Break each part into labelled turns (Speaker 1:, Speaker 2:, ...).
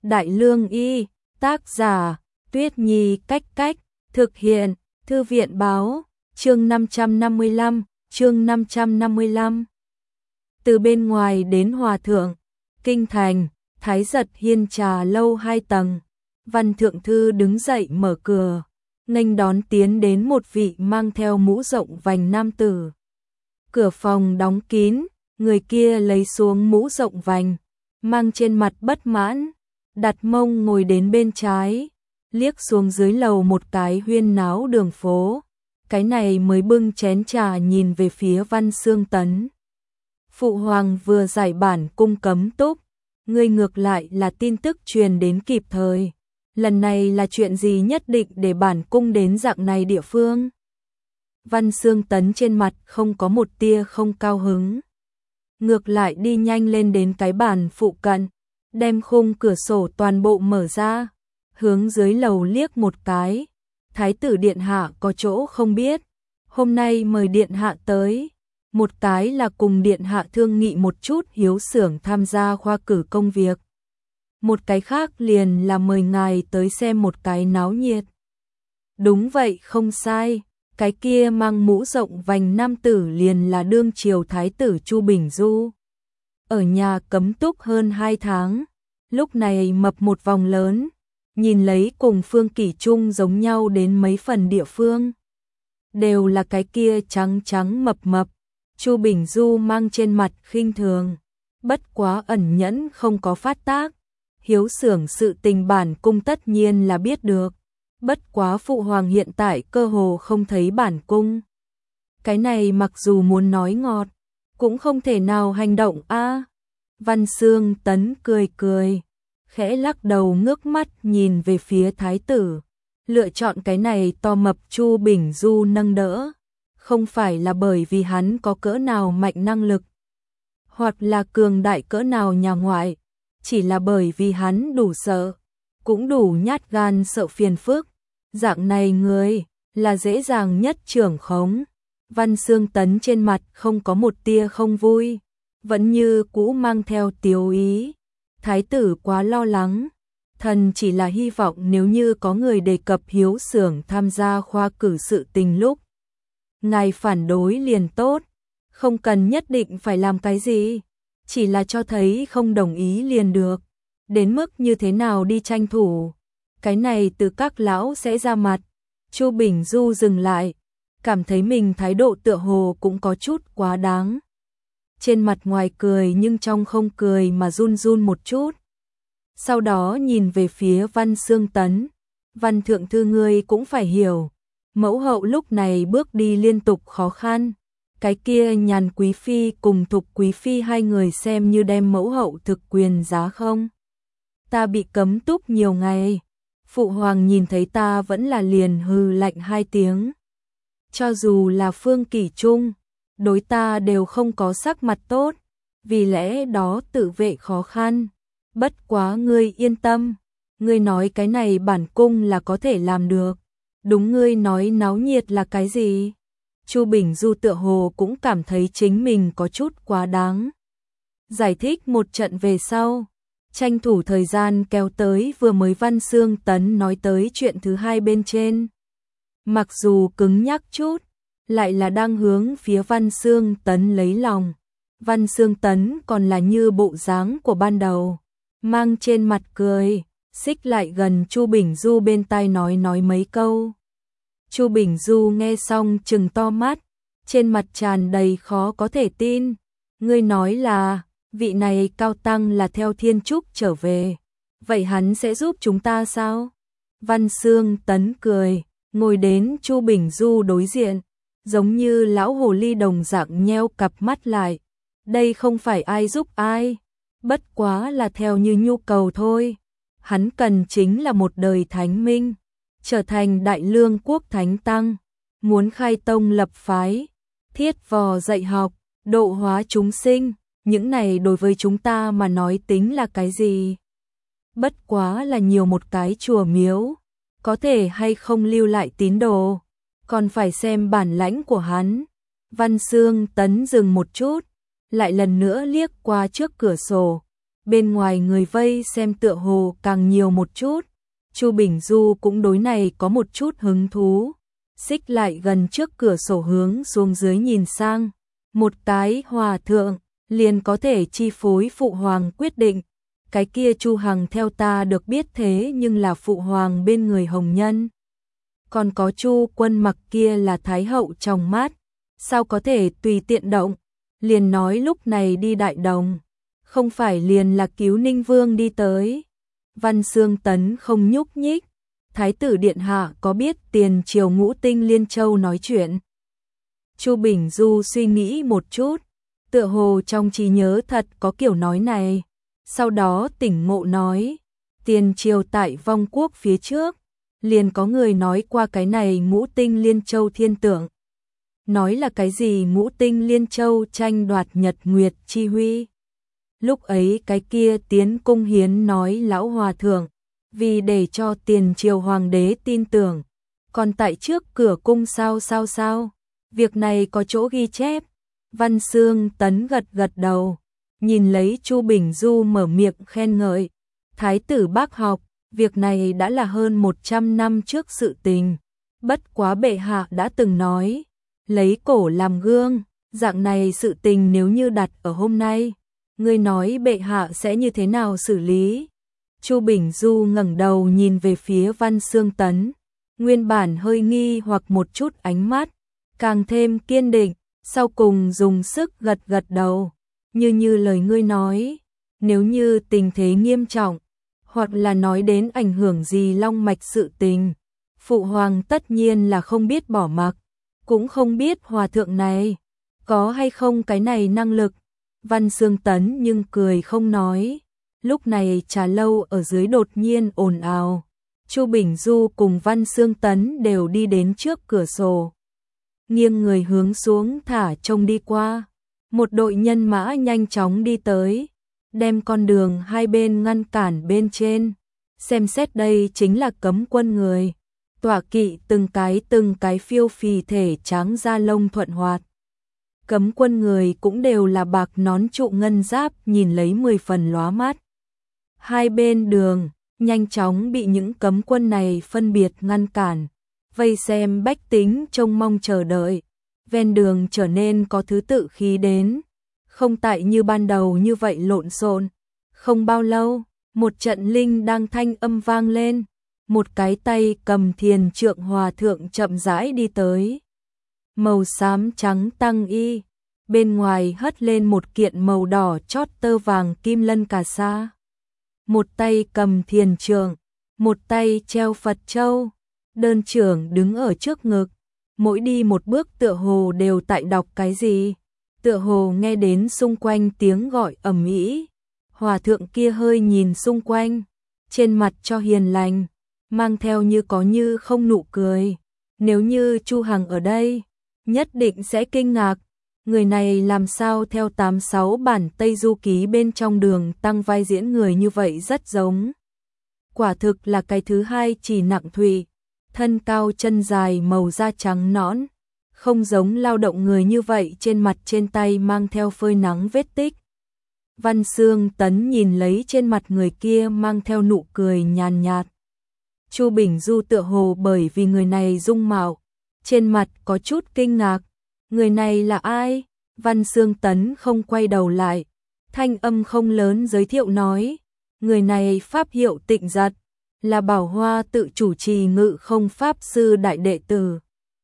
Speaker 1: Đại Lương Y, tác giả, Tuyết Nhi Cách Cách, thực hiện, Thư viện Báo, chương 555. Từ bên ngoài đến Hòa Thượng, Kinh Thành, Thái Giật Hiên trà lâu 2 tầng. Văn Thượng Thư đứng dậy mở cửa, nghênh đón tiến đến một vị mang theo mũ rộng vành nam tử. Cửa phòng đóng kín, người kia lấy xuống mũ rộng vành, mang trên mặt bất mãn, đặt mông ngồi đến bên trái, liếc xuống dưới lầu một cái huyên náo đường phố. Cái này mới bưng chén trà nhìn về phía Văn Xương Tấn. Phụ hoàng vừa giải bản cung cấm túc, ngươi ngược lại là tin tức truyền đến kịp thời. Lần này là chuyện gì nhất định để bản cung đến dạng này địa phương? Văn Xương Tấn trên mặt không có một tia không cao hứng. Ngược lại đi nhanh lên đến cái bàn phụ cận, đem khung cửa sổ toàn bộ mở ra, hướng dưới lầu liếc một cái. Thái tử điện hạ có chỗ không biết, hôm nay mời điện hạ tới. Một cái là cùng điện hạ thương nghị một chút hiếu xưởng tham gia khoa cử công việc. Một cái khác liền là mời ngài tới xem một cái náo nhiệt. Đúng vậy, không sai, cái kia mang mũ rộng vành nam tử liền là đương triều thái tử Chu Bình Du. Ở nhà cấm túc hơn 2 tháng, lúc này mập một vòng lớn, nhìn lấy cùng Phương Kỷ Trung giống nhau đến mấy phần địa phương. Đều là cái kia trắng trắng mập mập, Chu Bình Du mang trên mặt khinh thường, bất quá ẩn nhẫn không có phát tác. Hiếu xưởng sự tình bản cung tất nhiên là biết được, bất quá phụ hoàng hiện tại cơ hồ không thấy bản cung. Cái này mặc dù muốn nói ngọt, cũng không thể nào hành động a. Văn Xương Tấn cười cười, khẽ lắc đầu ngước mắt nhìn về phía thái tử, lựa chọn cái này to mập Chu Bình Du nâng đỡ, không phải là bởi vì hắn có cỡ nào mạnh năng lực, hoặc là cường đại cỡ nào nhà ngoại, chỉ là bởi vì hắn đủ sợ, cũng đủ nhát gan sợ phiền phức. Dạng này người là dễ dàng nhất trưởng khống. Văn Xương Tấn trên mặt không có một tia không vui, vẫn như cũ mang theo tiếu ý. Thái tử quá lo lắng, thần chỉ là hy vọng nếu như có người đề cập hiếu xưởng tham gia khoa cử sự tình lúc ngài phản đối liền tốt, không cần nhất định phải làm cái gì, chỉ là cho thấy không đồng ý liền được. Đến mức như thế nào đi tranh thủ, cái này từ các lão sẽ ra mặt. Chu Bình Du dừng lại, cảm thấy mình thái độ tựa hồ cũng có chút quá đáng. Trên mặt ngoài cười nhưng trong không cười mà run run một chút. Sau đó nhìn về phía Văn Xương Tấn, Văn Thượng Thư ngươi cũng phải hiểu, mẫu hậu lúc này bước đi liên tục khó khăn. Cái kia Nhàn Quý Phi cùng Thục Quý Phi hai người xem như đem mẫu hậu thực quyền giá không? Ta bị cấm túc nhiều ngày, phụ hoàng nhìn thấy ta vẫn là liền hừ lạnh 2 tiếng. Cho dù là Phương Kỷ Trung, đối ta đều không có sắc mặt tốt, vì lẽ đó tự vệ khó khăn. Bất quá ngươi yên tâm, ngươi nói cái này bản cung là có thể làm được. Đúng, ngươi nói náo nhiệt là cái gì? Chu Bình Du tựa hồ cũng cảm thấy chính mình có chút quá đáng. Giải thích một trận về sau, tranh thủ thời gian kéo tới vừa mới Văn Xương Tấn nói tới chuyện thứ hai bên trên. Mặc dù cứng nhắc chút, lại là đang hướng phía Văn Xương Tấn lấy lòng. Văn Xương Tấn còn là như bộ dáng của ban đầu, mang trên mặt cười, xích lại gần Chu Bình Du bên tai nói mấy câu. Chu Bình Du nghe xong trừng to mắt, trên mặt tràn đầy khó có thể tin. Ngươi nói là, vị này cao tăng là theo Thiên Trúc trở về, vậy hắn sẽ giúp chúng ta sao? Văn Xương Tấn cười, ngồi đến Chu Bình Du đối diện, giống như lão hồ ly đồng dạng nheo cặp mắt lại. Đây không phải ai giúp ai, bất quá là theo như nhu cầu thôi. Hắn cần chính là một đời thánh minh, trở thành Đại Lương quốc thánh tăng, muốn khai tông lập phái, thiết vò dạy học, độ hóa chúng sinh, những này đối với chúng ta mà nói tính là cái gì? Bất quá là nhiều một cái chùa miếu, có thể hay không lưu lại tín đồ, còn phải xem bản lãnh của hắn. Văn Xương Tấn dừng một chút, lại lần nữa liếc qua trước cửa sổ, bên ngoài người vây xem tựa hồ càng nhiều một chút. Chu Bình Du cũng đối này có một chút hứng thú, xích lại gần trước cửa sổ hướng xuống dưới nhìn sang, một cái hòa thượng liền có thể chi phối phụ hoàng quyết định. Cái kia Chu Hằng theo ta được biết thế nhưng là phụ hoàng bên người hồng nhân. Còn có Chu Quân Mặc kia là thái hậu trong mắt, sao có thể tùy tiện động, liền nói lúc này đi Đại Đồng, không phải liền là cứu Ninh Vương đi tới. Văn Xương Tấn không nhúc nhích, Thái tử Điện Hạ có biết tiền triều Ngũ Tinh Liên Châu nói chuyện. Chu Bình Du suy nghĩ một chút, tựa hồ trong trí nhớ thật có kiểu nói này, sau đó tỉnh ngộ nói, tiền triều tại vong quốc phía trước, liền có người nói qua cái này Ngũ Tinh Liên Châu thiên tượng. Nói là cái gì Ngũ Tinh Liên Châu tranh đoạt Nhật Nguyệt chi huy. Lúc ấy cái kia tiến cung hiến nói lão hòa thượng, vì để cho tiền triều hoàng đế tin tưởng, còn tại trước cửa cung sao, việc này có chỗ ghi chép. Văn Xương Tấn gật gật đầu, nhìn lấy Chu Bình Du mở miệng khen ngợi, Thái tử bác học, việc này đã là hơn 100 năm trước sự tình, bất quá bệ hạ đã từng nói, lấy cổ làm gương, dạng này sự tình nếu như đặt ở hôm nay, ngươi nói bệ hạ sẽ như thế nào xử lý? Chu Bình Du ngẩng đầu nhìn về phía Văn Xương Tấn, nguyên bản hơi nghi hoặc một chút ánh mắt, càng thêm kiên định, sau cùng dùng sức gật gật đầu, như lời ngươi nói, nếu như tình thế nghiêm trọng, hoặc là nói đến ảnh hưởng gì long mạch sự tình, phụ hoàng tất nhiên là không biết bỏ mặc, cũng không biết hòa thượng này có hay không cái này năng lực. Văn Xương Tấn nhưng cười không nói. Lúc này trà lâu ở dưới đột nhiên ồn ào. Chu Bình Du cùng Văn Xương Tấn đều đi đến trước cửa sổ, nghiêng người hướng xuống thả trông đi qua. Một đội nhân mã nhanh chóng đi tới, đem con đường hai bên ngăn cản bên trên. Xem xét đây chính là cấm quân người. Tọa kỵ từng cái phiêu phì thể trắng da lông thuận hoạt. Cấm quân người cũng đều là bạc nón trụ ngân giáp, nhìn lấy 10 phần lóa mắt. Hai bên đường nhanh chóng bị những cấm quân này phân biệt ngăn cản, vây xem bách tính trông mong chờ đợi. Ven đường trở nên có thứ tự khí đến, không tại như ban đầu như vậy lộn xộn. Không bao lâu, một trận linh đang thanh âm vang lên, một cái tay cầm thiền trượng hòa thượng chậm rãi đi tới. Màu xám trắng tăng y, bên ngoài hất lên một kiện màu đỏ chót tơ vàng kim lân cà sa. Một tay cầm thiền trượng, một tay treo Phật châu, đơn trưởng đứng ở trước ngực, mỗi đi một bước tựa hồ đều tại đọc cái gì, tựa hồ nghe đến xung quanh tiếng gọi ầm ĩ. Hòa thượng kia hơi nhìn xung quanh, trên mặt cho hiền lành, mang theo như có như không nụ cười. Nếu như Chu Hằng ở đây, nhất định sẽ kinh ngạc, người này làm sao theo 86 bản Tây Du Ký bên trong Đường Tăng vai diễn người như vậy rất giống. Quả thực là cái thứ hai chỉ nặng thùy, thân cao chân dài màu da trắng nõn, không giống lao động người như vậy trên mặt trên tay mang theo phơi nắng vết tích. Văn Xương Tấn nhìn lấy trên mặt người kia mang theo nụ cười nhàn nhạt. Chu Bình Du tựa hồ bởi vì người này dung mạo, trên mặt có chút kinh ngạc. Người này là ai? Văn Xương Tấn không quay đầu lại, thanh âm không lớn giới thiệu nói, người này pháp hiệu Tịnh Giật, là Bảo Hoa tự chủ trì Ngự Không Pháp sư đại đệ tử.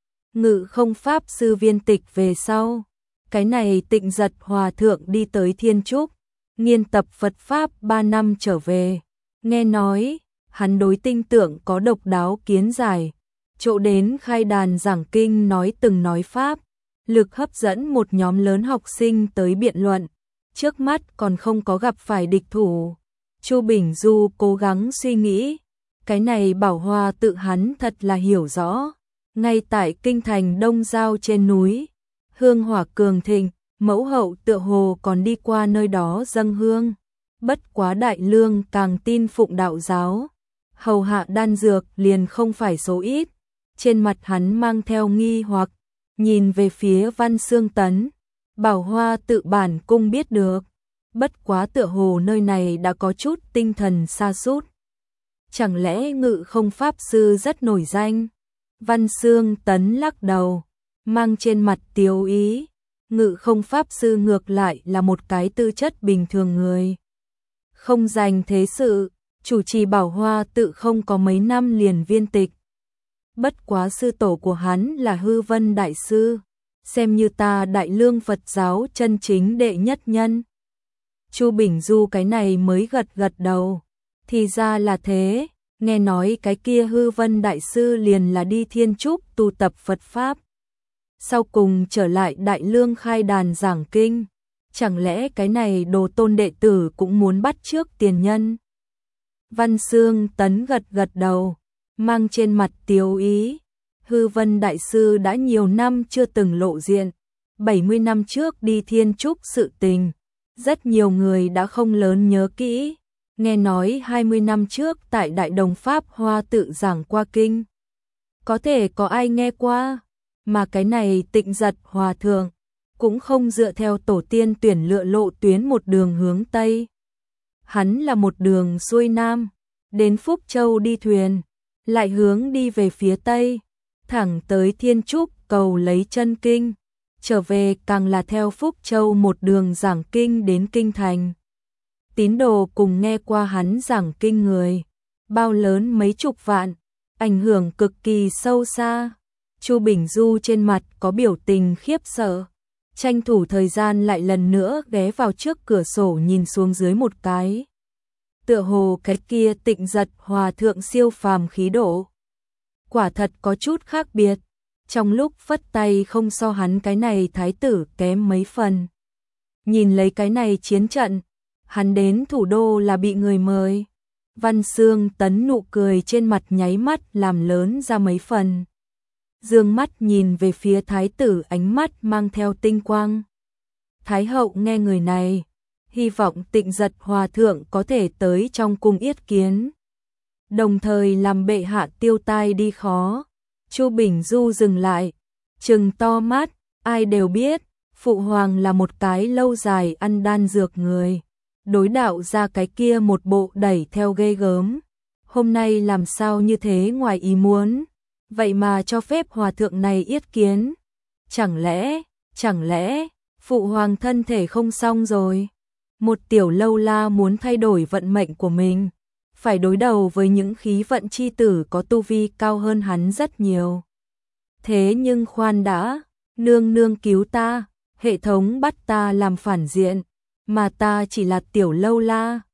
Speaker 1: Ngự Không Pháp sư viên tịch về sau, cái này Tịnh Giật hòa thượng đi tới Thiên Trúc, nghiên tập Phật pháp 3 năm trở về, nghe nói hắn đối tinh tượng có độc đáo kiến giải, chỗ đến khai đàn giảng kinh nói từng nói pháp, lực hấp dẫn một nhóm lớn học sinh tới biện luận, trước mắt còn không có gặp phải địch thủ. Chu Bình Du cố gắng suy nghĩ, cái này Bảo Hoa tự hắn thật là hiểu rõ, ngay tại kinh thành Đông Giao trên núi, hương hỏa cường thịnh, mẫu hậu tựa hồ còn đi qua nơi đó dâng hương, bất quá Đại Lương càng tin phụng đạo giáo, hầu hạ đan dược liền không phải số ít. Trên mặt hắn mang theo nghi hoặc, nhìn về phía Văn Xương Tấn, Bảo Hoa tự bản cung biết được, bất quá tựa hồ nơi này đã có chút tinh thần sa sút. Chẳng lẽ Ngự Không Pháp Sư rất nổi danh? Văn Xương Tấn lắc đầu, mang trên mặt tiếu ý. Ngự Không Pháp Sư ngược lại là một cái tư chất bình thường người. Không dành thế sự, chủ trì Bảo Hoa tự không có mấy năm liền viên tịch. Bất quá sư tổ của hắn là Hư Vân Đại Sư, xem như ta Đại Lương Phật giáo chân chính đệ nhất nhân. Chu Bình Du cái này mới gật gật đầu. Thì ra là thế, nghe nói cái kia Hư Vân Đại Sư liền là đi Thiên Trúc tu tập Phật Pháp. Sau cùng trở lại Đại Lương khai đàn giảng kinh. Chẳng lẽ cái này Đồ Tôn đệ tử cũng muốn bắt chước tiền nhân? Văn Xương Tấn gật gật đầu, mang trên mặt tiếu ý. Hư Vân Đại Sư đã nhiều năm chưa từng lộ diện. 70 năm trước đi Thiên Trúc sự tình, rất nhiều người đã không lớn nhớ kỹ. Nghe nói 20 năm trước tại Đại Đồng Pháp Hoa tự giảng qua kinh. Có thể có ai nghe qua, mà cái này Tịnh Giật Hòa Thượng cũng không dựa theo tổ tiên tuyển lựa lộ tuyến một đường hướng Tây. Hắn là một đường xuôi Nam, đến Phúc Châu đi thuyền, lại hướng đi về phía Tây, thẳng tới Thiên Trúc cầu lấy chân kinh, trở về càng là theo Phúc Châu một đường giảng kinh đến Kinh Thành. Tín đồ cùng nghe qua hắn giảng kinh người, bao lớn mấy chục vạn, ảnh hưởng cực kỳ sâu xa. Chu Bình Du trên mặt có biểu tình khiếp sợ, tranh thủ thời gian lại lần nữa ghé vào trước cửa sổ nhìn xuống dưới một cái. Tựa hồ cái kia Tịnh Giật Hòa Thượng siêu phàm khí độ, quả thật có chút khác biệt, trong lúc phất tay không so hắn cái này thái tử kém mấy phần. Nhìn lấy cái này chiến trận, hắn đến thủ đô là bị người mời. Văn Xương Tấn nụ cười trên mặt nháy mắt làm lớn ra mấy phần. Dương mắt nhìn về phía thái tử, ánh mắt mang theo tinh quang. Thái hậu nghe người này, hy vọng Tịnh Giật Hòa Thượng có thể tới trong cung yết kiến, đồng thời làm bệ hạ tiêu tai đi khó. Chu Bình Du dừng lại, trừng to mắt, ai đều biết, phụ hoàng là một cái lâu dài ăn đan dược người, đối đạo ra cái kia một bộ đẩy theo ghê gớm. Hôm nay làm sao như thế ngoài ý muốn, vậy mà cho phép hòa thượng này yết kiến. Chẳng lẽ, phụ hoàng thân thể không xong rồi? Một tiểu lâu la muốn thay đổi vận mệnh của mình, phải đối đầu với những khí vận chi tử có tu vi cao hơn hắn rất nhiều. Thế nhưng khoan đã, nương nương cứu ta, hệ thống bắt ta làm phản diện, mà ta chỉ là tiểu lâu la,